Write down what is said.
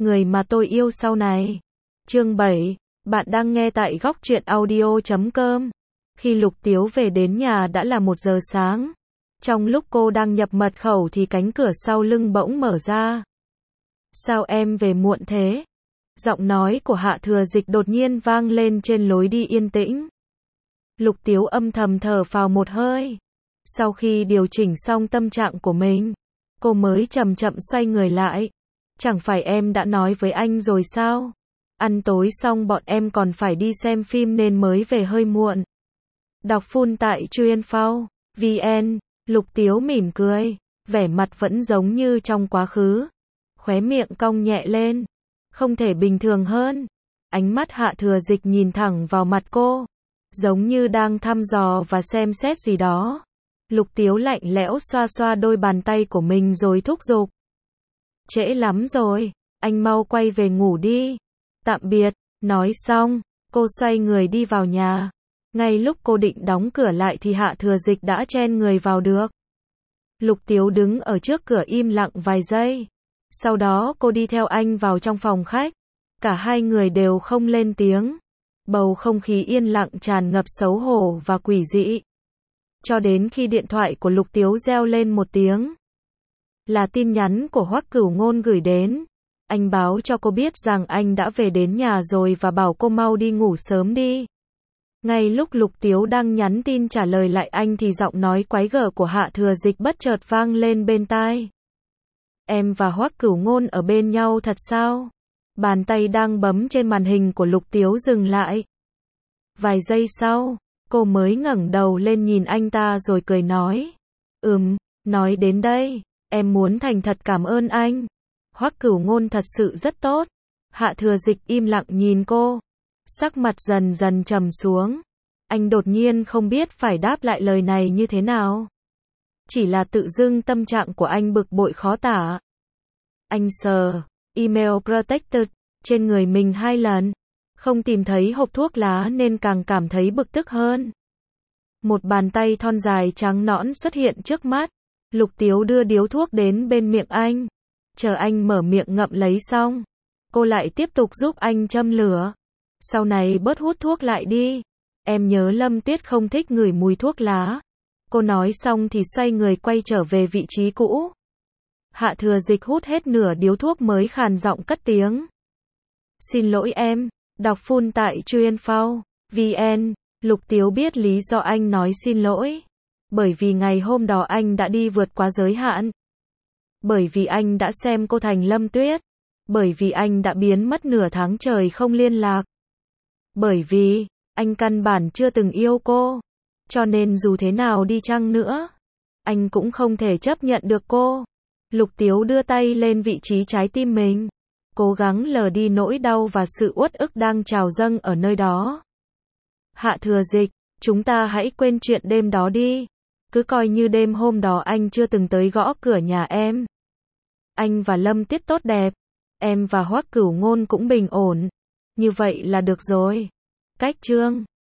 người mà tôi yêu sau này. Chương 7, bạn đang nghe tại góc truyện audio.com. Khi Lục Tiếu về đến nhà đã là 1 giờ sáng. Trong lúc cô đang nhập mật khẩu thì cánh cửa sau lưng bỗng mở ra. Sao em về muộn thế? Giọng nói của Hạ Thừa Dịch đột nhiên vang lên trên lối đi yên tĩnh. Lục Tiếu âm thầm thở phào một hơi. Sau khi điều chỉnh xong tâm trạng của mình, cô mới chậm chậm xoay người lại. Chẳng phải em đã nói với anh rồi sao? Ăn tối xong bọn em còn phải đi xem phim nên mới về hơi muộn. Đọc full tại Truyện.vn. Lục Tiếu mỉm cười, vẻ mặt vẫn giống như trong quá khứ. Khóe miệng cong nhẹ lên. Không thể bình thường hơn. Ánh mắt Hạ Thừa Dịch nhìn thẳng vào mặt cô, giống như đang thăm dò và xem xét gì đó. Lục Tiếu lạnh lẽo xoa xoa đôi bàn tay của mình rồi thúc giục. Trễ lắm rồi, anh mau quay về ngủ đi. Tạm biệt. Nói xong, cô xoay người đi vào nhà. Ngay lúc cô định đóng cửa lại thì Hạ Thừa Dịch đã chen người vào được. Lục Tiếu đứng ở trước cửa im lặng vài giây. Sau đó cô đi theo anh vào trong phòng khách. Cả hai người đều không lên tiếng. Bầu không khí yên lặng tràn ngập xấu hổ và quỷ dị. Cho đến khi điện thoại của Lục Tiếu reo lên một tiếng. Là tin nhắn của Hoắc Cửu Ngôn gửi đến. Anh báo cho cô biết rằng anh đã về đến nhà rồi và bảo cô mau đi ngủ sớm đi. Ngay lúc Lục Tiếu đang nhắn tin trả lời lại anh thì giọng nói quái gở của Hạ Thừa Dịch bất chợt vang lên bên tai. Em và Hoắc Cửu Ngôn ở bên nhau thật sao? Bàn tay đang bấm trên màn hình của Lục Tiếu dừng lại. Vài giây sau, cô mới ngẩng đầu lên nhìn anh ta rồi cười nói. Nói đến đây, em muốn thành thật cảm ơn anh. Hoắc Cửu Ngôn thật sự rất tốt. Hạ Thừa Dịch im lặng nhìn cô. Sắc mặt dần dần trầm xuống. Anh đột nhiên không biết phải đáp lại lời này như thế nào. Chỉ là tự dưng tâm trạng của anh bực bội khó tả. Anh sờ email protected trên người mình 2 lần. Không tìm thấy hộp thuốc lá nên càng cảm thấy bực tức hơn. Một bàn tay thon dài trắng nõn xuất hiện trước mắt. Lục Tiếu đưa điếu thuốc đến bên miệng anh. Chờ anh mở miệng ngậm lấy xong, cô lại tiếp tục giúp anh châm lửa. Sau này bớt hút thuốc lại đi. Em nhớ Lâm Tuyết không thích ngửi mùi thuốc lá. Cô nói xong thì xoay người quay trở về vị trí cũ. Hạ Thừa Dịch hút hết nửa điếu thuốc mới khàn giọng cất tiếng. Xin lỗi em. Đọc full tại Truyện.vn. Lục Tiếu biết lý do anh nói xin lỗi. Bởi vì ngày hôm đó anh đã đi vượt quá giới hạn. Bởi vì anh đã xem cô thành Lâm Tuyết. Bởi vì anh đã biến mất nửa tháng trời không liên lạc. Bởi vì anh căn bản chưa từng yêu cô. Cho nên dù thế nào đi chăng nữa, anh cũng không thể chấp nhận được cô. Lục Tiếu đưa tay lên vị trí trái tim mình, cố gắng lờ đi nỗi đau và sự uất ức đang trào dâng ở nơi đó. Hạ Thừa Dịch, chúng ta hãy quên chuyện đêm đó đi. Cứ coi như đêm hôm đó anh chưa từng tới gõ cửa nhà em. Anh và Lâm Tuyết tốt đẹp. Em và Hoắc Cửu Ngôn cũng bình ổn. Như vậy là được rồi. Cách chương